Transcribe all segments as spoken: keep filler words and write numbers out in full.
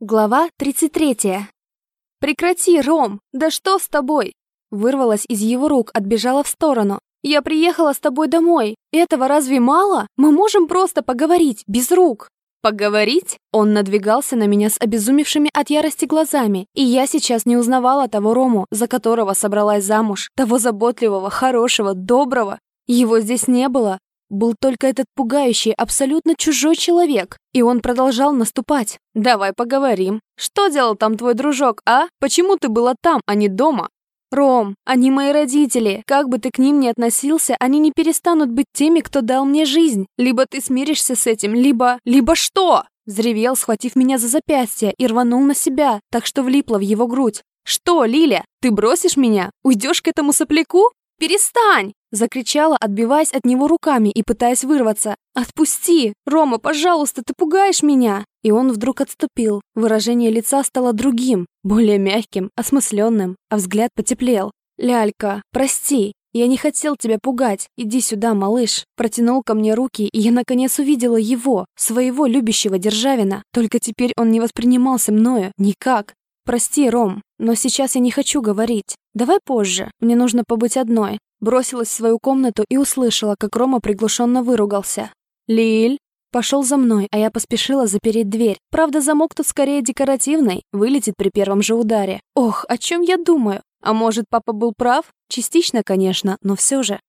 Глава тридцать третья. «Прекрати, Ром! Да что с тобой?» Вырвалась из его рук, отбежала в сторону. «Я приехала с тобой домой. Этого разве мало? Мы можем просто поговорить, без рук». «Поговорить?» Он надвигался на меня с обезумевшими от ярости глазами, и я сейчас не узнавала того Рому, за которого собралась замуж, того заботливого, хорошего, доброго. Его здесь не было. Был только этот пугающий, абсолютно чужой человек, и он продолжал наступать. «Давай поговорим. Что делал там твой дружок, а? Почему ты была там, а не дома?» «Ром, они мои родители. Как бы ты к ним ни относился, они не перестанут быть теми, кто дал мне жизнь. Либо ты смиришься с этим, либо... Либо что?» Взревел, схватив меня за запястье, и рванул на себя, так что влипла в его грудь. «Что, Лиля, ты бросишь меня? Уйдешь к этому сопляку? Перестань!» Закричала, отбиваясь от него руками и пытаясь вырваться. «Отпусти! Рома, пожалуйста, ты пугаешь меня!» И он вдруг отступил. Выражение лица стало другим, более мягким, осмысленным, а взгляд потеплел. «Лялька, прости, я не хотел тебя пугать. Иди сюда, малыш!» Протянул ко мне руки, и я наконец увидела его, своего любящего Державина. Только теперь он не воспринимался мною никак. «Прости, Ром, но сейчас я не хочу говорить. Давай позже, мне нужно побыть одной». Бросилась в свою комнату и услышала, как Рома приглушенно выругался. «Лиль!» Пошел за мной, а я поспешила запереть дверь. Правда, замок тут скорее декоративный, вылетит при первом же ударе. Ох, о чем я думаю? А может, папа был прав? Частично, конечно, но все же.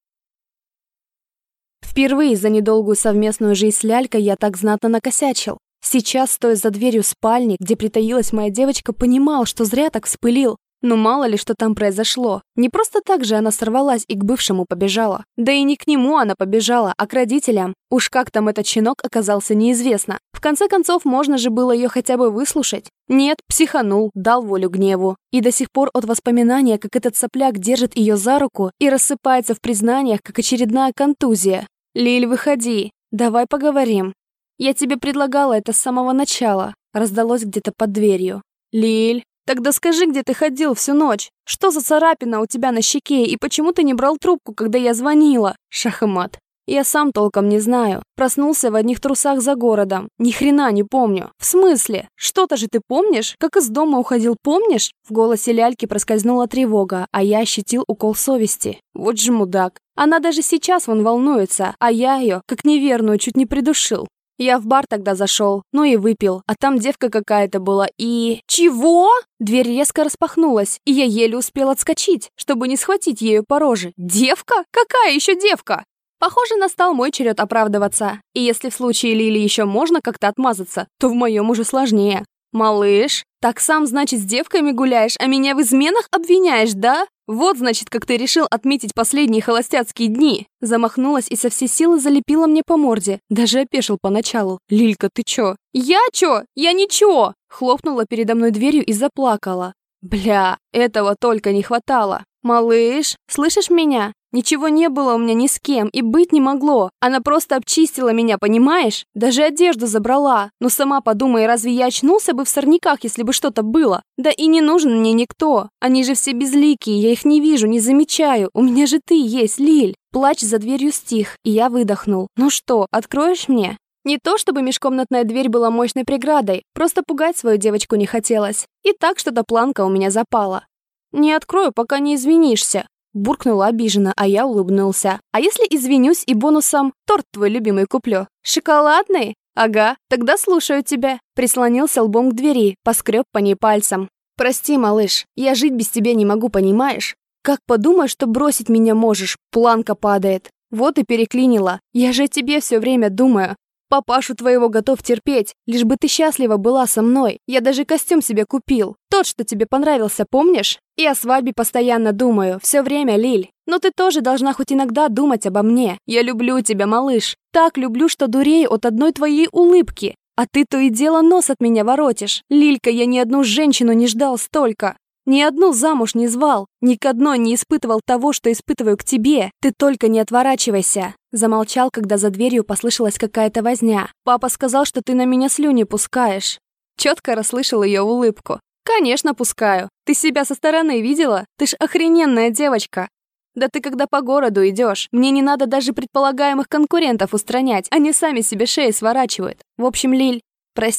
Впервые за недолгую совместную жизнь с Лялькой я так знатно накосячил. Сейчас, стоя за дверью спальни, где притаилась моя девочка, понимал, что зря так вспылил. Но мало ли, что там произошло. Не просто так же она сорвалась и к бывшему побежала. Да и не к нему она побежала, а к родителям. Уж как там этот щенок оказался, неизвестно. В конце концов, можно же было ее хотя бы выслушать. Нет, психанул, дал волю гневу. И до сих пор от воспоминания, как этот сопляк держит ее за руку и рассыпается в признаниях, как очередная контузия. «Лиль, выходи. Давай поговорим. Я тебе предлагала это с самого начала», раздалось где-то под дверью. «Лиль, тогда скажи, где ты ходил всю ночь? Что за царапина у тебя на щеке, и почему ты не брал трубку, когда я звонила?» Шах и мат. Я сам толком не знаю. Проснулся в одних трусах за городом. Ни хрена не помню. В смысле? Что-то же ты помнишь? Как из дома уходил, помнишь? В голосе Ляльки проскользнула тревога, а я ощутил укол совести. Вот же мудак. Она даже сейчас вон волнуется, а я ее, как неверную, чуть не придушил. Я в бар тогда зашел, ну и выпил, а там девка какая-то была и... Чего? Дверь резко распахнулась, и я еле успел отскочить, чтобы не схватить ею по роже. Девка? Какая еще девка? Похоже, настал мой черед оправдываться. И если в случае Лили еще можно как-то отмазаться, то в моем уже сложнее. «Малыш, так сам, значит, с девками гуляешь, а меня в изменах обвиняешь, да? Вот, значит, как ты решил отметить последние холостяцкие дни!» Замахнулась и со всей силы залепила мне по морде. Даже опешил поначалу. «Лилька, ты чё?» «Я чё? Я ничего!» Хлопнула передо мной дверью и заплакала. «Бля, этого только не хватало!» «Малыш, слышишь меня? Ничего не было у меня ни с кем, и быть не могло. Она просто обчистила меня, понимаешь? Даже одежду забрала. Но сама подумай, разве я очнулся бы в сорняках, если бы что-то было? Да и не нужен мне никто. Они же все безликие, я их не вижу, не замечаю. У меня же ты есть, Лиль». Плач за дверью стих, и я выдохнул. «Ну что, откроешь мне?» Не то чтобы межкомнатная дверь была мощной преградой, просто пугать свою девочку не хотелось. И так что-то планка у меня запала. «Не открою, пока не извинишься», — буркнула обиженно, а я улыбнулся. «А если извинюсь и бонусом торт твой любимый куплю? Шоколадный? Ага, тогда слушаю тебя». Прислонился лбом к двери, поскреб по ней пальцем. «Прости, малыш, я жить без тебя не могу, понимаешь? Как подумаешь, что бросить меня можешь, планка падает. Вот и переклинила. Я же о тебе все время думаю. Папашу твоего готов терпеть, лишь бы ты счастлива была со мной. Я даже костюм себе купил. Тот, что тебе понравился, помнишь? И о свадьбе постоянно думаю, все время, Лиль. Но ты тоже должна хоть иногда думать обо мне. Я люблю тебя, малыш. Так люблю, что дурею от одной твоей улыбки. А ты то и дело нос от меня воротишь. Лилька, я ни одну женщину не ждал столько. Ни одну замуж не звал, ни к одной не испытывал того, что испытываю к тебе. Ты только не отворачивайся». Замолчал, когда за дверью послышалась какая-то возня. «Папа сказал, что ты на меня слюни пускаешь». Четко расслышал ее улыбку. «Конечно, пускаю. Ты себя со стороны видела? Ты ж охрененная девочка. Да ты когда по городу идешь, мне не надо даже предполагаемых конкурентов устранять, они сами себе шеи сворачивают. В общем, Лиль, прости,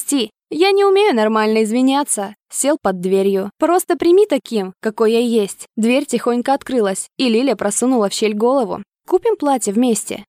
Я не умею нормально извиняться. Сел под дверью. Просто прими таким, какой я есть. Дверь тихонько открылась, и Лиля просунула в щель голову. Купим платье вместе.